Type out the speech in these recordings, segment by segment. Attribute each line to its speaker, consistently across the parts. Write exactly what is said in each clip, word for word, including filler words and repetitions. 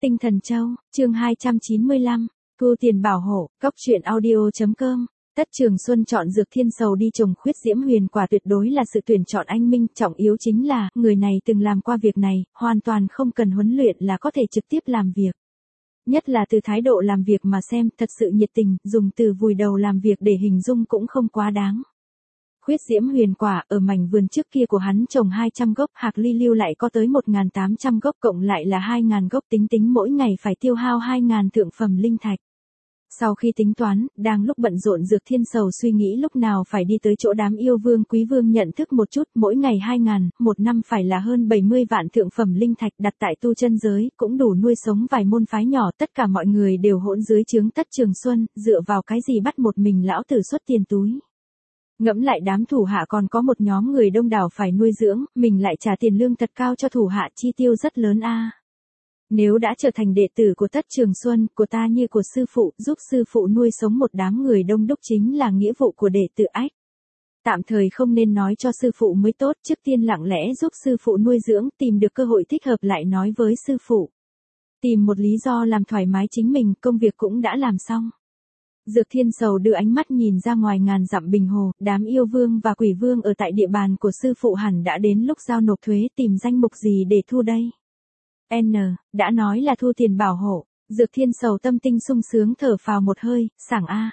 Speaker 1: Tinh Thần Châu, chương hai trăm chín mươi lăm, thu tiền bảo hộ, cóc truyện audio.com. Tất Trường Xuân chọn Dược Thiên Sầu đi trồng khuyết diễm huyền quả tuyệt đối là sự tuyển chọn anh minh, trọng yếu chính là, người này từng làm qua việc này, hoàn toàn không cần huấn luyện là có thể trực tiếp làm việc. Nhất là từ thái độ làm việc mà xem, thật sự nhiệt tình, dùng từ vùi đầu làm việc để hình dung cũng không quá đáng. Khuyết diễm huyền quả, ở mảnh vườn trước kia của hắn trồng hai trăm gốc, hạc ly lưu lại có tới một nghìn tám trăm gốc, cộng lại là hai nghìn gốc, tính tính mỗi ngày phải tiêu hao hai nghìn thượng phẩm linh thạch. Sau khi tính toán, đang lúc bận rộn Dược Thiên Sầu suy nghĩ lúc nào phải đi tới chỗ đám yêu vương quý vương nhận thức một chút, mỗi ngày hai nghìn, một năm phải là hơn bảy mươi vạn thượng phẩm linh thạch đặt tại tu chân giới, cũng đủ nuôi sống vài môn phái nhỏ, tất cả mọi người đều hỗn dưới trướng Tất Trường Xuân, dựa vào cái gì bắt một mình lão tử xuất tiền túi. Ngẫm lại đám thủ hạ còn có một nhóm người đông đảo phải nuôi dưỡng, mình lại trả tiền lương thật cao cho thủ hạ, chi tiêu rất lớn a. Nếu đã trở thành đệ tử của Tất Trường Xuân, của ta như của sư phụ, giúp sư phụ nuôi sống một đám người đông đúc chính là nghĩa vụ của đệ tử ách. Tạm thời không nên nói cho sư phụ mới tốt, trước tiên lặng lẽ giúp sư phụ nuôi dưỡng, tìm được cơ hội thích hợp lại nói với sư phụ. Tìm một lý do làm thoải mái chính mình, công việc cũng đã làm xong. Dược Thiên Sầu đưa ánh mắt nhìn ra ngoài ngàn dặm Bình Hồ, đám yêu vương và quỷ vương ở tại địa bàn của sư phụ hẳn đã đến lúc giao nộp thuế, tìm danh mục gì để thu đây. N, đã nói là thu tiền bảo hộ, Dược Thiên Sầu tâm tinh sung sướng thở phào một hơi, sảng a.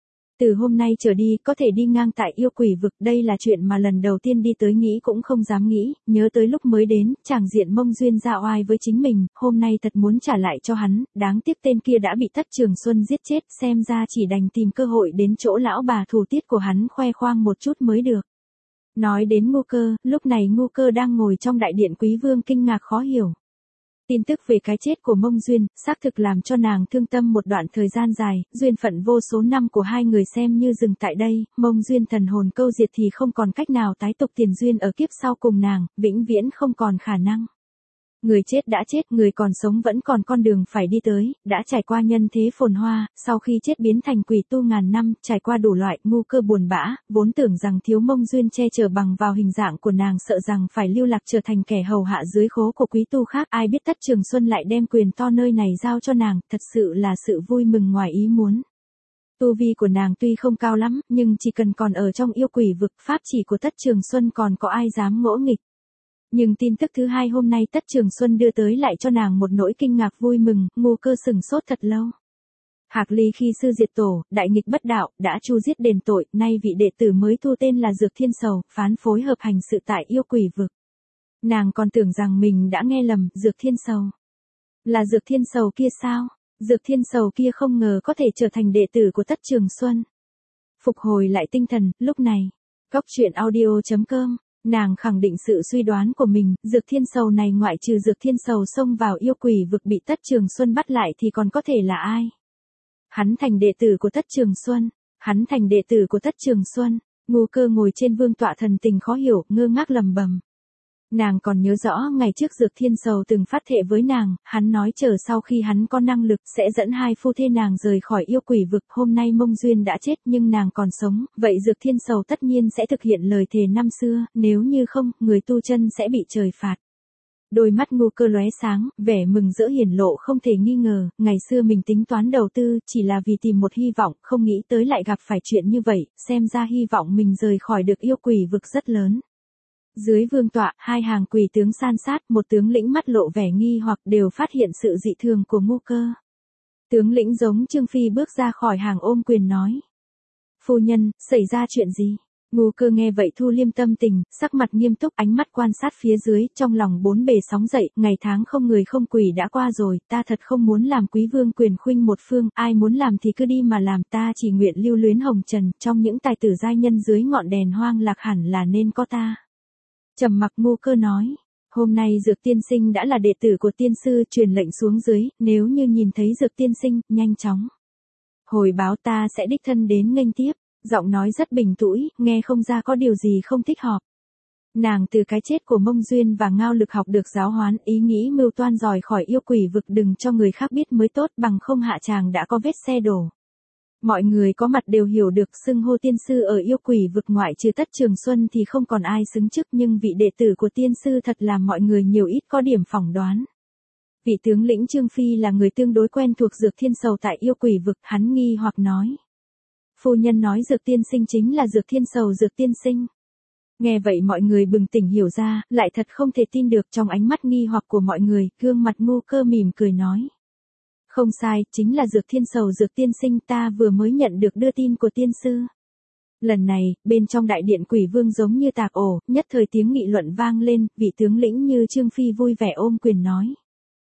Speaker 1: Từ hôm nay trở đi, có thể đi ngang tại yêu quỷ vực, đây là chuyện mà lần đầu tiên đi tới nghĩ cũng không dám nghĩ, nhớ tới lúc mới đến, chàng diện Mông Duyên ra oai với chính mình, hôm nay thật muốn trả lại cho hắn, đáng tiếc tên kia đã bị Tất Trường Xuân giết chết, xem ra chỉ đành tìm cơ hội đến chỗ lão bà thù tiết của hắn khoe khoang một chút mới được. Nói đến Ngu Cơ, lúc này Ngu Cơ đang ngồi trong đại điện quý vương kinh ngạc khó hiểu. Tin tức về cái chết của Mông Duyên, xác thực làm cho nàng thương tâm một đoạn thời gian dài, duyên phận vô số năm của hai người xem như dừng tại đây, Mông Duyên thần hồn câu diệt thì không còn cách nào tái tục tiền duyên ở kiếp sau cùng nàng, vĩnh viễn không còn khả năng. Người chết đã chết, người còn sống vẫn còn con đường phải đi tới, đã trải qua nhân thế phồn hoa, sau khi chết biến thành quỷ tu ngàn năm, trải qua đủ loại, Ngu Cơ buồn bã, vốn tưởng rằng thiếu Mông Duyên che chở bằng vào hình dạng của nàng, sợ rằng phải lưu lạc trở thành kẻ hầu hạ dưới khố của quý tu khác, ai biết Tất Trường Xuân lại đem quyền to nơi này giao cho nàng, thật sự là sự vui mừng ngoài ý muốn. Tu vi của nàng tuy không cao lắm, nhưng chỉ cần còn ở trong yêu quỷ vực, pháp chỉ của Tất Trường Xuân còn có ai dám ngỗ nghịch. Nhưng tin tức thứ hai hôm nay Tất Trường Xuân đưa tới lại cho nàng một nỗi kinh ngạc vui mừng, Ngu Cơ sừng sốt thật lâu. Hạc Ly khi sư diệt tổ, đại nghịch bất đạo, đã chu giết đền tội, nay vị đệ tử mới thu tên là Dược Thiên Sầu, phán phối hợp hành sự tại yêu quỷ vực. Nàng còn tưởng rằng mình đã nghe lầm, Dược Thiên Sầu. Là Dược Thiên Sầu kia sao? Dược Thiên Sầu kia không ngờ có thể trở thành đệ tử của Tất Trường Xuân. Phục hồi lại tinh thần, lúc này, cóc truyện audio.com. Nàng khẳng định sự suy đoán của mình, Dược Thiên Sầu này ngoại trừ Dược Thiên Sầu xông vào yêu quỷ vực bị Tất Trường Xuân bắt lại thì còn có thể là ai? Hắn thành đệ tử của Tất Trường Xuân, hắn thành đệ tử của Tất Trường Xuân, Ngu Cơ ngồi trên vương tọa thần tình khó hiểu, ngơ ngác lầm bầm. Nàng còn nhớ rõ ngày trước Dược Thiên Sầu từng phát thệ với nàng, hắn nói chờ sau khi hắn có năng lực sẽ dẫn hai phu thê nàng rời khỏi yêu quỷ vực, hôm nay Mông Duyên đã chết nhưng nàng còn sống, vậy Dược Thiên Sầu tất nhiên sẽ thực hiện lời thề năm xưa, nếu như không, người tu chân sẽ bị trời phạt. Đôi mắt Ngu Cơ lóe sáng, vẻ mừng rỡ hiển lộ không thể nghi ngờ, ngày xưa mình tính toán đầu tư, chỉ là vì tìm một hy vọng, không nghĩ tới lại gặp phải chuyện như vậy, xem ra hy vọng mình rời khỏi được yêu quỷ vực rất lớn. Dưới vương tọa, hai hàng quỷ tướng san sát, một tướng lĩnh mắt lộ vẻ nghi hoặc đều phát hiện sự dị thường của Ngu Cơ. Tướng lĩnh giống Trương Phi bước ra khỏi hàng ôm quyền nói. Phu nhân, xảy ra chuyện gì? Ngu Cơ nghe vậy thu liêm tâm tình, sắc mặt nghiêm túc, ánh mắt quan sát phía dưới, trong lòng bốn bề sóng dậy, ngày tháng không người không quỷ đã qua rồi, ta thật không muốn làm quý vương quyền khuynh một phương, ai muốn làm thì cứ đi mà làm, ta chỉ nguyện lưu luyến hồng trần, trong những tài tử giai nhân dưới ngọn đèn hoang lạc hẳn là nên có ta. Trầm mặc Ngu Cơ nói, hôm nay Dược Tiên Sinh đã là đệ tử của tiên sư, truyền lệnh xuống dưới, nếu như nhìn thấy Dược Tiên Sinh, nhanh chóng hồi báo, ta sẽ đích thân đến nghênh tiếp. Giọng nói rất bình tũi, nghe không ra có điều gì không thích hợp. Nàng từ cái chết của Mông Duyên và Ngao Lực học được giáo hoán, ý nghĩ mưu toan rời khỏi yêu quỷ vực đừng cho người khác biết mới tốt, bằng không hạ tràng đã có vết xe đổ. Mọi người có mặt đều hiểu được xưng hô tiên sư ở yêu quỷ vực ngoại trừ Tất Trường Xuân thì không còn ai xứng chức, nhưng vị đệ tử của tiên sư thật làm mọi người nhiều ít có điểm phỏng đoán. Vị tướng lĩnh Trương Phi là người tương đối quen thuộc Dược Thiên Sầu tại yêu quỷ vực, hắn nghi hoặc nói. Phu nhân nói Dược tiên sinh chính là Dược Thiên Sầu Dược tiên sinh. Nghe vậy mọi người bừng tỉnh hiểu ra, lại thật không thể tin được trong ánh mắt nghi hoặc của mọi người, gương mặt ngu cơ mỉm cười nói. Không sai, chính là Dược Thiên Sầu Dược tiên sinh, ta vừa mới nhận được đưa tin của tiên sư. Lần này, bên trong đại điện quỷ vương giống như tạc ổ, nhất thời tiếng nghị luận vang lên, vị tướng lĩnh như Trương Phi vui vẻ ôm quyền nói.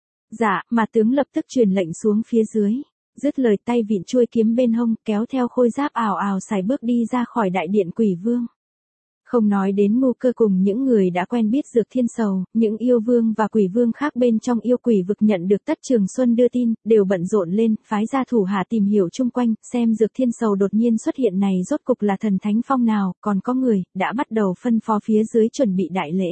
Speaker 1: Dạ, mà tướng lập tức truyền lệnh xuống phía dưới. Dứt lời tay vịn chuôi kiếm bên hông, kéo theo khôi giáp ào ào sải bước đi ra khỏi đại điện quỷ vương. Không nói đến ngu cơ cùng những người đã quen biết Dược Thiên Sầu, những yêu vương và quỷ vương khác bên trong yêu quỷ vực nhận được Tất Trường Xuân đưa tin, đều bận rộn lên, phái ra thủ hạ tìm hiểu chung quanh, xem Dược Thiên Sầu đột nhiên xuất hiện này rốt cục là thần thánh phong nào, còn có người, đã bắt đầu phân phó phía dưới chuẩn bị đại lễ.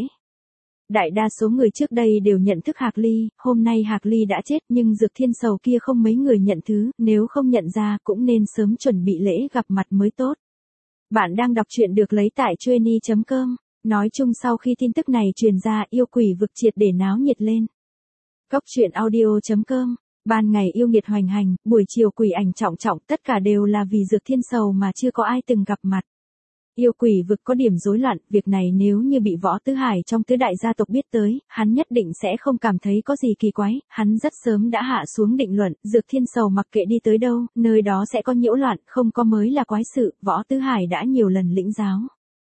Speaker 1: Đại đa số người trước đây đều nhận thức Hạc Ly, hôm nay Hạc Ly đã chết nhưng Dược Thiên Sầu kia không mấy người nhận thứ, nếu không nhận ra cũng nên sớm chuẩn bị lễ gặp mặt mới tốt. Bạn đang đọc truyện được lấy tại chueny chấm com. Nói chung sau khi tin tức này truyền ra, yêu quỷ vực triệt để náo nhiệt lên. Góc truyện audio chấm com. Ban ngày yêu nghiệt hoành hành, buổi chiều quỷ ảnh trọng trọng, tất cả đều là vì Dược Thiên Sầu mà chưa có ai từng gặp mặt. Yêu quỷ vực có điểm rối loạn, việc này nếu như bị Võ Tứ Hải trong tứ đại gia tộc biết tới, hắn nhất định sẽ không cảm thấy có gì kỳ quái, hắn rất sớm đã hạ xuống định luận, Dược Thiên Sầu mặc kệ đi tới đâu, nơi đó sẽ có nhiễu loạn, không có mới là quái sự, Võ Tứ Hải đã nhiều lần lĩnh giáo.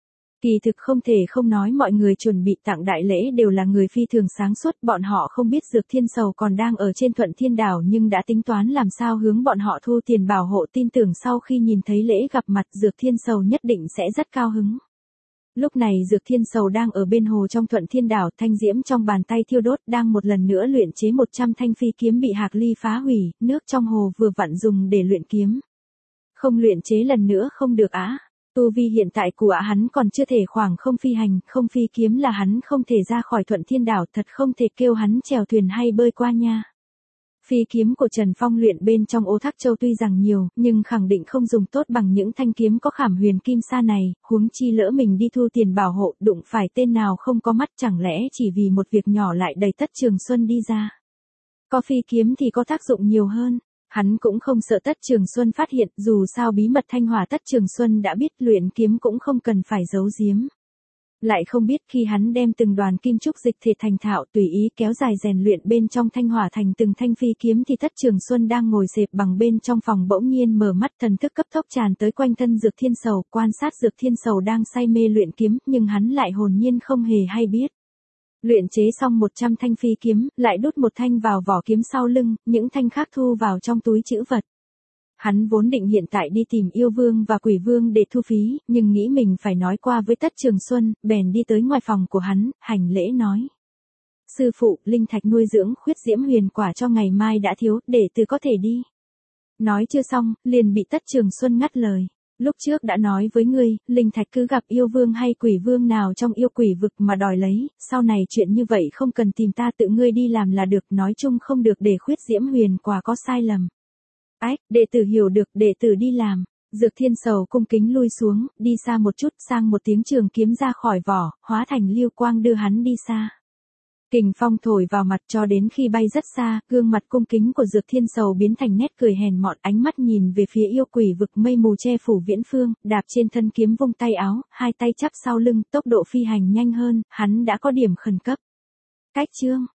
Speaker 1: Kỳ thực không thể không nói mọi người chuẩn bị tặng đại lễ đều là người phi thường sáng suốt, bọn họ không biết Dược Thiên Sầu còn đang ở trên Thuận Thiên Đảo nhưng đã tính toán làm sao hướng bọn họ thu tiền bảo hộ, tin tưởng sau khi nhìn thấy lễ gặp mặt Dược Thiên Sầu nhất định sẽ rất cao hứng. Lúc này Dược Thiên Sầu đang ở bên hồ trong Thuận Thiên Đảo, thanh diễm trong bàn tay thiêu đốt, đang một lần nữa luyện chế một trăm thanh phi kiếm bị Hạc Ly phá hủy, nước trong hồ vừa vặn dùng để luyện kiếm. Không luyện chế lần nữa không được á. Tu vi hiện tại của hắn còn chưa thể khoảng không phi hành, không phi kiếm là hắn không thể ra khỏi Thuận Thiên Đảo, thật không thể kêu hắn chèo thuyền hay bơi qua nha. Phi kiếm của Trần Phong luyện bên trong Ô Thác Châu tuy rằng nhiều, nhưng khẳng định không dùng tốt bằng những thanh kiếm có khảm huyền kim sa này, huống chi lỡ mình đi thu tiền bảo hộ, đụng phải tên nào không có mắt, chẳng lẽ chỉ vì một việc nhỏ lại đẩy Tất Trường Xuân đi ra. Có phi kiếm thì có tác dụng nhiều hơn. Hắn cũng không sợ Tất Trường Xuân phát hiện, dù sao bí mật Thanh Hỏa Tất Trường Xuân đã biết, luyện kiếm cũng không cần phải giấu giếm. Lại không biết khi hắn đem từng đoàn kim trúc dịch thể thành thạo tùy ý kéo dài rèn luyện bên trong thanh hỏa thành từng thanh phi kiếm thì Tất Trường Xuân đang ngồi xếp bằng bên trong phòng bỗng nhiên mở mắt, thần thức cấp tốc tràn tới quanh thân Dược Thiên Sầu, quan sát Dược Thiên Sầu đang say mê luyện kiếm, nhưng hắn lại hồn nhiên không hề hay biết. Luyện chế xong một trăm thanh phi kiếm, lại đút một thanh vào vỏ kiếm sau lưng, những thanh khác thu vào trong túi trữ vật. Hắn vốn định hiện tại đi tìm yêu vương và quỷ vương để thu phí, nhưng nghĩ mình phải nói qua với Tất Trường Xuân, bèn đi tới ngoài phòng của hắn, hành lễ nói. Sư phụ, linh thạch nuôi dưỡng khuyết diễm huyền quả cho ngày mai đã thiếu, để từ có thể đi. Nói chưa xong, liền bị Tất Trường Xuân ngắt lời. Lúc trước đã nói với ngươi, linh thạch cứ gặp yêu vương hay quỷ vương nào trong yêu quỷ vực mà đòi lấy, sau này chuyện như vậy không cần tìm ta, tự ngươi đi làm là được, nói chung không được để khuyết diễm huyền quả có sai lầm. Ách, đệ tử hiểu được, đệ tử đi làm. Dược Thiên Sầu cung kính lui xuống, đi xa một chút, sang một tiếng trường kiếm ra khỏi vỏ, hóa thành lưu quang đưa hắn đi xa. Kình phong thổi vào mặt cho đến khi bay rất xa, gương mặt cung kính của Dược Thiên Sầu biến thành nét cười hèn mọn, ánh mắt nhìn về phía yêu quỷ vực mây mù che phủ viễn phương, đạp trên thân kiếm vung tay áo, hai tay chắp sau lưng, tốc độ phi hành nhanh hơn, hắn đã có điểm khẩn cấp. Cách chương